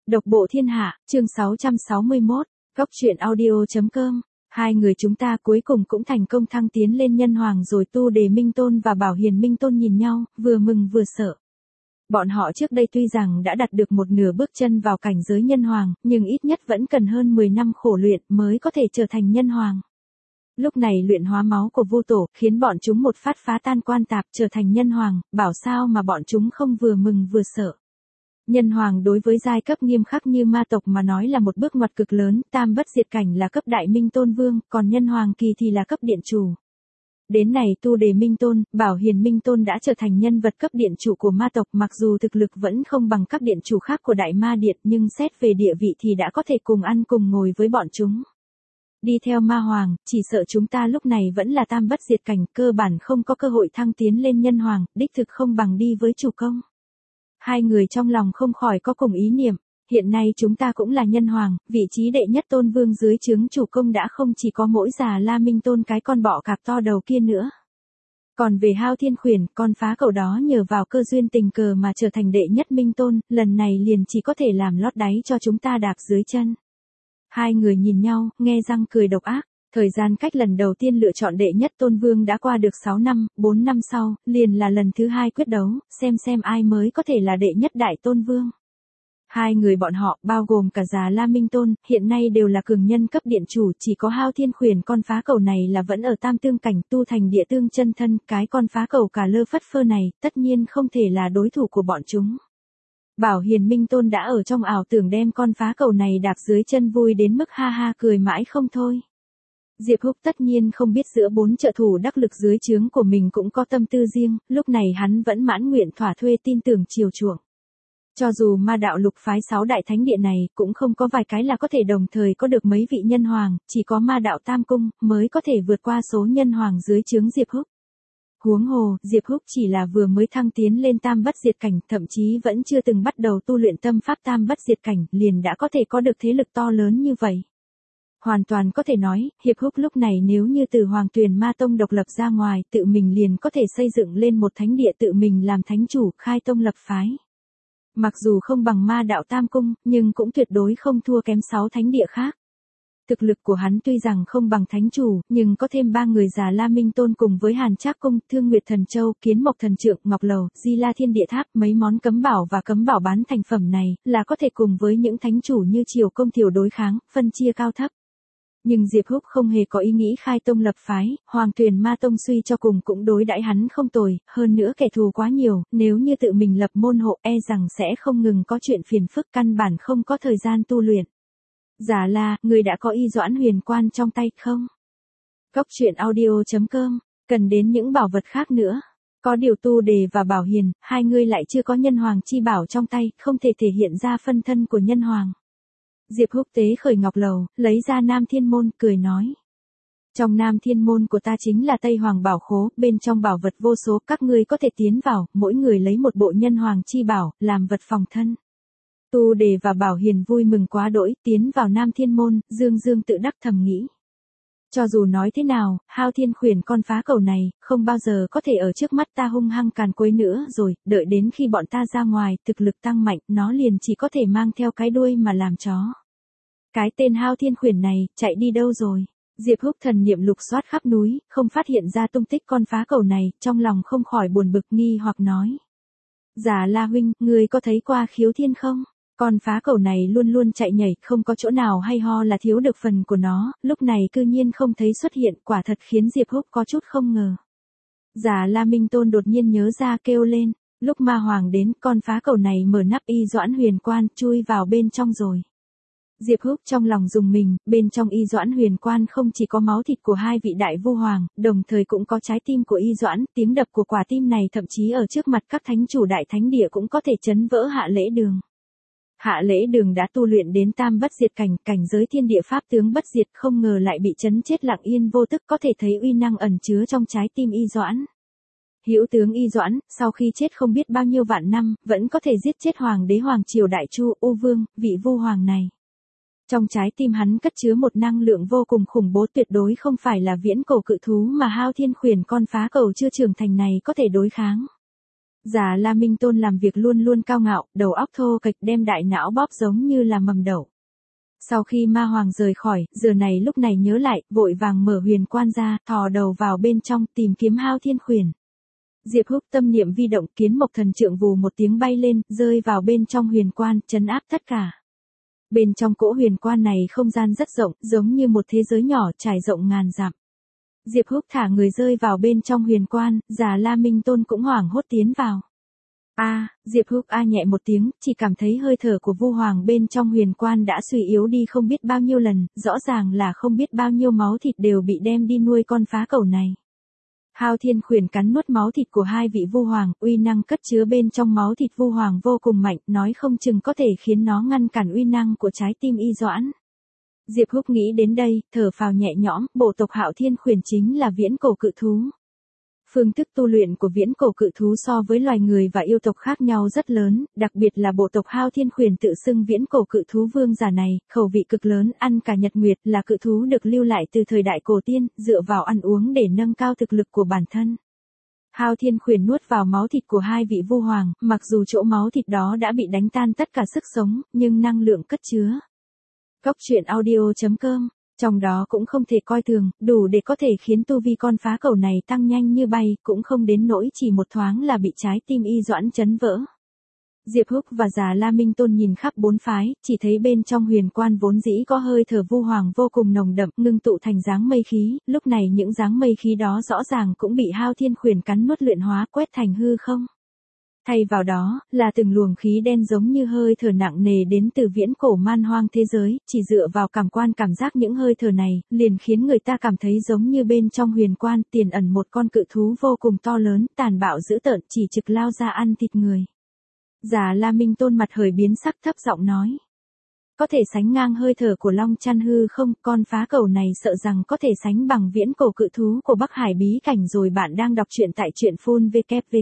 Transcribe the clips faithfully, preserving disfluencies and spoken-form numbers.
Độc bộ thiên hạ, chương sáu trăm sáu mươi mốt, Góc truyện audio.com. Hai người chúng ta cuối cùng cũng thành công thăng tiến lên nhân hoàng rồi. Tu Đề Minh Tôn và Bảo Hiền Minh Tôn nhìn nhau, vừa mừng vừa sợ. Bọn họ trước đây tuy rằng đã đặt được một nửa bước chân vào cảnh giới nhân hoàng, nhưng ít nhất vẫn cần hơn mười năm khổ luyện mới có thể trở thành nhân hoàng. Lúc này luyện hóa máu của Vu Tổ, khiến bọn chúng một phát phá tan quan tạp trở thành nhân hoàng, bảo sao mà bọn chúng không vừa mừng vừa sợ. Nhân hoàng đối với giai cấp nghiêm khắc như ma tộc mà nói là một bước ngoặt cực lớn, tam bất diệt cảnh là cấp đại minh tôn vương, còn nhân hoàng kỳ thì là cấp điện chủ. Đến này Tu Đề Minh Tôn, Bảo Hiền Minh Tôn đã trở thành nhân vật cấp điện chủ của ma tộc, mặc dù thực lực vẫn không bằng các điện chủ khác của Đại Ma Điện, nhưng xét về địa vị thì đã có thể cùng ăn cùng ngồi với bọn chúng. Đi theo ma hoàng, chỉ sợ chúng ta lúc này vẫn là tam bất diệt cảnh, cơ bản không có cơ hội thăng tiến lên nhân hoàng, đích thực không bằng đi với chủ công. Hai người trong lòng không khỏi có cùng ý niệm, hiện nay chúng ta cũng là nhân hoàng, vị trí đệ nhất tôn vương dưới trướng chủ công đã không chỉ có mỗi Già La Minh Tôn cái con bọ cạp to đầu kia nữa. Còn về Hao Thiên Khuyển, con phá cậu đó nhờ vào cơ duyên tình cờ mà trở thành đệ nhất minh tôn, lần này liền chỉ có thể làm lót đáy cho chúng ta đạp dưới chân. Hai người nhìn nhau, nghe răng cười độc ác. Thời gian cách lần đầu tiên lựa chọn đệ nhất tôn vương đã qua được sáu năm, bốn năm sau, liền là lần thứ hai quyết đấu, xem xem ai mới có thể là đệ nhất đại tôn vương. Hai người bọn họ, bao gồm cả Già La Minh Tôn, hiện nay đều là cường nhân cấp điện chủ, chỉ có Hao Thiên Khuyển con phá cầu này là vẫn ở tam tương cảnh tu thành địa tương chân thân, cái con phá cầu cả lơ phất phơ này, tất nhiên không thể là đối thủ của bọn chúng. Bảo Hiền Minh Tôn đã ở trong ảo tưởng đem con phá cầu này đạp dưới chân vui đến mức ha ha cười mãi không thôi. Diệp Húc tất nhiên không biết giữa bốn trợ thủ đắc lực dưới trướng của mình cũng có tâm tư riêng, lúc này hắn vẫn mãn nguyện thỏa thuê tin tưởng chiều chuộng. Cho dù ma đạo lục phái sáu đại thánh địa này cũng không có vài cái là có thể đồng thời có được mấy vị nhân hoàng, chỉ có ma đạo tam cung mới có thể vượt qua số nhân hoàng dưới trướng Diệp Húc. Huống hồ, Diệp Húc chỉ là vừa mới thăng tiến lên tam bất diệt cảnh, thậm chí vẫn chưa từng bắt đầu tu luyện tâm pháp tam bất diệt cảnh, liền đã có thể có được thế lực to lớn như vậy. Hoàn toàn có thể nói, Hiệp Húc lúc này nếu như từ Hoàng Tuyền Ma Tông độc lập ra ngoài, tự mình liền có thể xây dựng lên một thánh địa tự mình làm thánh chủ, khai tông lập phái. Mặc dù không bằng ma đạo tam cung, nhưng cũng tuyệt đối không thua kém sáu thánh địa khác. Thực lực của hắn tuy rằng không bằng thánh chủ, nhưng có thêm ba người Già La Minh Tôn cùng với Hàn Trác Cung, Thương Nguyệt Thần Châu, Kiến Mộc Thần Trượng, Ngọc Lầu, Di La Thiên Địa Tháp, mấy món cấm bảo và cấm bảo bán thành phẩm này, là có thể cùng với những thánh chủ như Triều Công Thiểu đối kháng, phân chia cao thấp. Nhưng Diệp Húc không hề có ý nghĩ khai tông lập phái, Hoàng Tuyền Ma Tông suy cho cùng cũng đối đãi hắn không tồi, hơn nữa kẻ thù quá nhiều, nếu như tự mình lập môn hộ e rằng sẽ không ngừng có chuyện phiền phức, căn bản không có thời gian tu luyện. Già La, người đã có Y Doãn Huyền Quan trong tay không? Góc truyện audio.com, cần đến những bảo vật khác nữa. Có điều Tu Đề và Bảo Hiền, hai người lại chưa có nhân hoàng chi bảo trong tay, không thể thể hiện ra phân thân của nhân hoàng. Diệp Húc tế khởi ngọc lầu, lấy ra Nam Thiên Môn, cười nói. Trong Nam Thiên Môn của ta chính là Tây Hoàng Bảo Khố, bên trong bảo vật vô số, các ngươi có thể tiến vào, mỗi người lấy một bộ nhân hoàng chi bảo, làm vật phòng thân. Tu Đề và Bảo Hiền vui mừng quá đỗi, tiến vào Nam Thiên Môn, dương dương tự đắc thầm nghĩ. Cho dù nói thế nào, Hao Thiên Khuyển con phá cầu này, không bao giờ có thể ở trước mắt ta hung hăng càn quấy nữa rồi, đợi đến khi bọn ta ra ngoài, thực lực tăng mạnh, nó liền chỉ có thể mang theo cái đuôi mà làm chó. Cái tên Hao Thiên Khuyển này, chạy đi đâu rồi? Diệp Húc thần niệm lục soát khắp núi, không phát hiện ra tung tích con phá cầu này, trong lòng không khỏi buồn bực nghi hoặc nói. Già La huynh, ngươi có thấy qua Khiếu Thiên không? Con phá cầu này luôn luôn chạy nhảy, không có chỗ nào hay ho là thiếu được phần của nó, lúc này cư nhiên không thấy xuất hiện, quả thật khiến Diệp Húc có chút không ngờ. Già La Minh Tôn đột nhiên nhớ ra kêu lên, lúc ma hoàng đến, con phá cầu này mở nắp Y Doãn Huyền Quan, chui vào bên trong rồi. Diệp Húc trong lòng rùng mình, bên trong Y Doãn Huyền Quan không chỉ có máu thịt của hai vị đại vu hoàng, đồng thời cũng có trái tim của Y Doãn, tiếng đập của quả tim này thậm chí ở trước mặt các thánh chủ đại thánh địa cũng có thể chấn vỡ Hạ Lễ Đường. Hạ Lễ Đường đã tu luyện đến tam bất diệt cảnh, cảnh giới thiên địa pháp tướng bất diệt, không ngờ lại bị chấn chết lặng yên vô tức, có thể thấy uy năng ẩn chứa trong trái tim Y Doãn. Hữu tướng Y Doãn, sau khi chết không biết bao nhiêu vạn năm, vẫn có thể giết chết hoàng đế hoàng triều Đại Chu, U Vương, vị vu hoàng này. Trong trái tim hắn cất chứa một năng lượng vô cùng khủng bố, tuyệt đối không phải là viễn cổ cự thú mà Hao Thiên Khuyển con phá cầu chưa trưởng thành này có thể đối kháng. Già La Minh Tôn làm việc luôn luôn cao ngạo, đầu óc thô kệch đem đại não bóp giống như là mầm đậu. Sau khi ma hoàng rời khỏi, giờ này lúc này nhớ lại, vội vàng mở huyền quan ra, thò đầu vào bên trong tìm kiếm Hao Thiên Khuyển. Diệp Húc tâm niệm vi động, kiến mộc thần trượng vù một tiếng bay lên, rơi vào bên trong huyền quan, trấn áp tất cả. Bên trong cỗ huyền quan này không gian rất rộng, giống như một thế giới nhỏ trải rộng ngàn dặm. Diệp Húc thả người rơi vào bên trong huyền quan, Già La Minh Tôn cũng hoảng hốt tiến vào. A, Diệp Húc a nhẹ một tiếng, chỉ cảm thấy hơi thở của Vu Hoàng bên trong huyền quan đã suy yếu đi không biết bao nhiêu lần, rõ ràng là không biết bao nhiêu máu thịt đều bị đem đi nuôi con phá cẩu này. Hao Thiên Khuyển cắn nuốt máu thịt của hai vị Vu Hoàng, uy năng cất chứa bên trong máu thịt Vu Hoàng vô cùng mạnh, nói không chừng có thể khiến nó ngăn cản uy năng của trái tim Y Doãn. Diệp Húc nghĩ đến đây, thở phào nhẹ nhõm, bộ tộc Hạo Thiên Khuyển chính là viễn cổ cự thú. Phương thức tu luyện của viễn cổ cự thú so với loài người và yêu tộc khác nhau rất lớn, đặc biệt là bộ tộc Hao Thiên Khuyển tự xưng viễn cổ cự thú vương giả này, khẩu vị cực lớn, ăn cả nhật nguyệt, là cự thú được lưu lại từ thời đại cổ tiên, dựa vào ăn uống để nâng cao thực lực của bản thân. Hao Thiên Khuyển nuốt vào máu thịt của hai vị Vu Hoàng, mặc dù chỗ máu thịt đó đã bị đánh tan tất cả sức sống, nhưng năng lượng cất chứa. Cốc truyện audio chấm com, trong đó cũng không thể coi thường, đủ để có thể khiến tu vi con phá cẩu này tăng nhanh như bay, cũng không đến nỗi chỉ một thoáng là bị trái tim Y Doãn chấn vỡ. Diệp Húc và Già La Minh Tôn nhìn khắp bốn phái, chỉ thấy bên trong huyền quan vốn dĩ có hơi thở Vu Hoàng vô cùng nồng đậm, ngưng tụ thành dáng mây khí, lúc này những dáng mây khí đó rõ ràng cũng bị Hao Thiên Khuyển cắn nuốt luyện hóa quét thành hư không. Thay vào đó, là từng luồng khí đen giống như hơi thở nặng nề đến từ viễn cổ man hoang thế giới, chỉ dựa vào cảm quan cảm giác những hơi thở này, liền khiến người ta cảm thấy giống như bên trong huyền quan tiềm ẩn một con cự thú vô cùng to lớn, tàn bạo dữ tợn, chỉ trực lao ra ăn thịt người. Già La Minh Tôn mặt hời biến sắc thấp giọng nói. Có thể sánh ngang hơi thở của Long Chăn hư không, con phá cẩu này sợ rằng có thể sánh bằng viễn cổ cự thú của Bắc Hải bí cảnh rồi. Bạn đang đọc truyện tại truyện phun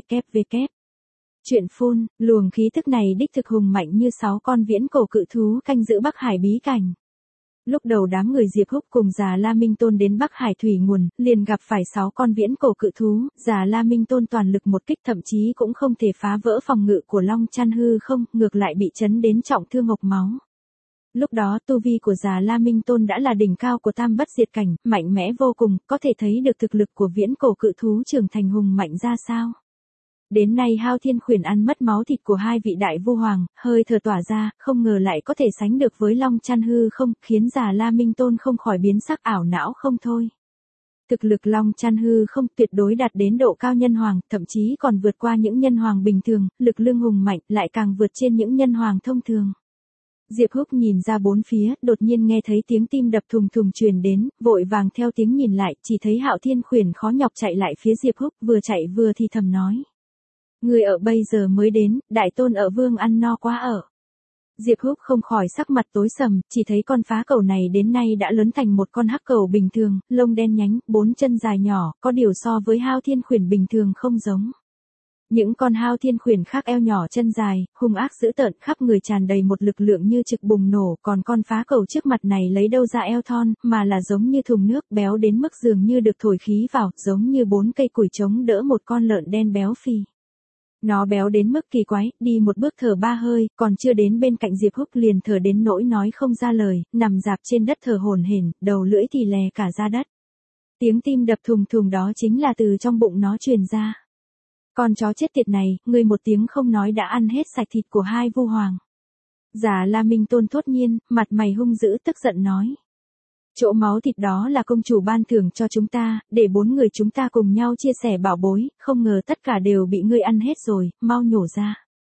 www. Truyện phun, luồng khí thức này đích thực hùng mạnh như sáu con viễn cổ cự thú canh giữ Bắc Hải bí cảnh. Lúc đầu đám người Diệp Húc cùng Già La Minh Tôn đến Bắc Hải thủy nguồn, liền gặp phải sáu con viễn cổ cự thú, Già La Minh Tôn toàn lực một kích thậm chí cũng không thể phá vỡ phòng ngự của Long Chăn hư không, ngược lại bị chấn đến trọng thương ngộc máu. Lúc đó tu vi của Già La Minh Tôn đã là đỉnh cao của tam bất diệt cảnh, mạnh mẽ vô cùng, có thể thấy được thực lực của viễn cổ cự thú trưởng thành hùng mạnh ra sao. Đến nay Hao Thiên Khuyển ăn mất máu thịt của hai vị đại Vu Hoàng, hơi thở tỏa ra, không ngờ lại có thể sánh được với Long Chăn hư không, khiến Già La Minh Tôn không khỏi biến sắc ảo não không thôi. Thực lực Long Chăn hư không tuyệt đối đạt đến độ cao nhân hoàng, thậm chí còn vượt qua những nhân hoàng bình thường, lực lương hùng mạnh, lại càng vượt trên những nhân hoàng thông thường. Diệp Húc nhìn ra bốn phía, đột nhiên nghe thấy tiếng tim đập thùng thùng truyền đến, vội vàng theo tiếng nhìn lại, chỉ thấy Hạo Thiên Khuyển khó nhọc chạy lại phía Diệp Húc, vừa chạy vừa thì thầm nói. Người ở bây giờ mới đến, đại tôn ở vương ăn no quá ở. Diệp Húc không khỏi sắc mặt tối sầm, chỉ thấy con phá cẩu này đến nay đã lớn thành một con hắc cẩu bình thường, lông đen nhánh, bốn chân dài nhỏ, có điều so với Hao Thiên Khuyển bình thường không giống. Những con Hao Thiên Khuyển khác eo nhỏ chân dài, hung ác dữ tợn, khắp người tràn đầy một lực lượng như trực bùng nổ, còn con phá cẩu trước mặt này lấy đâu ra eo thon, mà là giống như thùng nước, béo đến mức dường như được thổi khí vào, giống như bốn cây củi chống đỡ một con lợn đen béo phì. Nó béo đến mức kỳ quái, đi một bước thở ba hơi, còn chưa đến bên cạnh Diệp Húc liền thở đến nỗi nói không ra lời, nằm dạp trên đất thở hổn hển, đầu lưỡi thì lè cả ra đất. Tiếng tim đập thùng thùng đó chính là từ trong bụng nó truyền ra. Con chó chết tiệt này, ngươi một tiếng không nói đã ăn hết sạch thịt của hai Vu Hoàng. Già La Minh Tôn thốt nhiên, mặt mày hung dữ tức giận nói. Chỗ máu thịt đó là công chủ ban thưởng cho chúng ta, để bốn người chúng ta cùng nhau chia sẻ bảo bối, không ngờ tất cả đều bị ngươi ăn hết rồi, mau nhổ ra.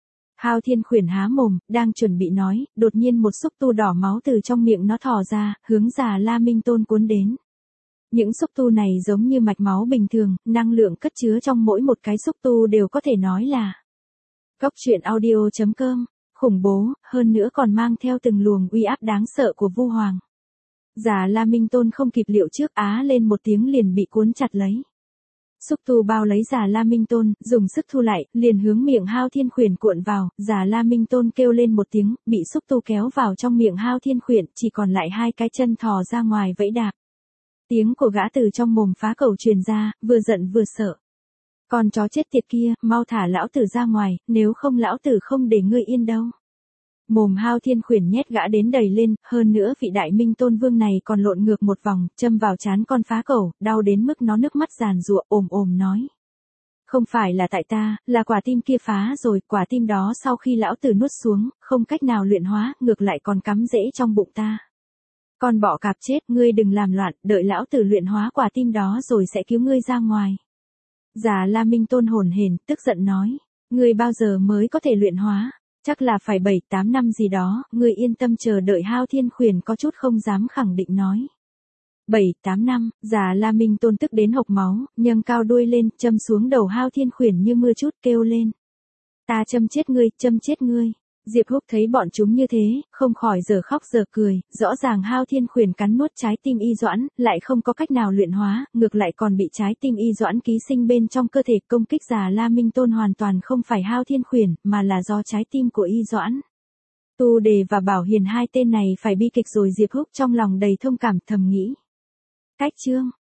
Hao Thiên Khuyển há mồm, đang chuẩn bị nói, đột nhiên một xúc tu đỏ máu từ trong miệng nó thò ra, hướng Già La Minh Tôn cuốn đến. Những xúc tu này giống như mạch máu bình thường, năng lượng cất chứa trong mỗi một cái xúc tu đều có thể nói là. Cốc truyện audio chấm com, khủng bố, hơn nữa còn mang theo từng luồng uy áp đáng sợ của Vu Hoàng. Già La Minh Tôn không kịp liệu trước á lên một tiếng liền bị cuốn chặt lấy. Xúc tu bao lấy Già La Minh Tôn, dùng sức thu lại, liền hướng miệng Hao Thiên Khuyển cuộn vào, Già La Minh Tôn kêu lên một tiếng, bị xúc tu kéo vào trong miệng Hao Thiên Khuyển, chỉ còn lại hai cái chân thò ra ngoài vẫy đạp. Tiếng của gã từ trong mồm phá cẩu truyền ra, vừa giận vừa sợ. Con chó chết tiệt kia, mau thả lão tử ra ngoài, nếu không lão tử không để ngươi yên đâu. Mồm Hao Thiên Khuyển nhét gã đến đầy lên, hơn nữa vị đại minh tôn vương này còn lộn ngược một vòng, châm vào trán con phá cẩu, đau đến mức nó nước mắt giàn giụa, ồm ồm nói. Không phải là tại ta, là quả tim kia phá rồi, quả tim đó sau khi lão tử nuốt xuống, không cách nào luyện hóa, ngược lại còn cắm rễ trong bụng ta. Con bọ cạp chết, ngươi đừng làm loạn, đợi lão tử luyện hóa quả tim đó rồi sẽ cứu ngươi ra ngoài. Già La Minh Tôn hồn hển, tức giận nói, ngươi bao giờ mới có thể luyện hóa? Chắc là phải bảy tám năm gì đó, ngươi yên tâm chờ đợi. Hao Thiên Khuyển có chút không dám khẳng định nói. bảy tám năm, già La Minh Tôn tức đến hộc máu, nâng cao đuôi lên, châm xuống đầu Hao Thiên Khuyển như mưa chút, kêu lên. Ta châm chết ngươi, châm chết ngươi. Diệp Húc thấy bọn chúng như thế, không khỏi giờ khóc giờ cười, rõ ràng Hao Thiên Khuyển cắn nuốt trái tim Y Doãn, lại không có cách nào luyện hóa, ngược lại còn bị trái tim Y Doãn ký sinh bên trong cơ thể. Công kích già La Minh Tôn hoàn toàn không phải Hao Thiên Khuyển, mà là do trái tim của Y Doãn. Tu Đề và Bảo Hiền hai tên này phải bi kịch rồi. Diệp Húc trong lòng đầy thông cảm, thầm nghĩ. Cách chương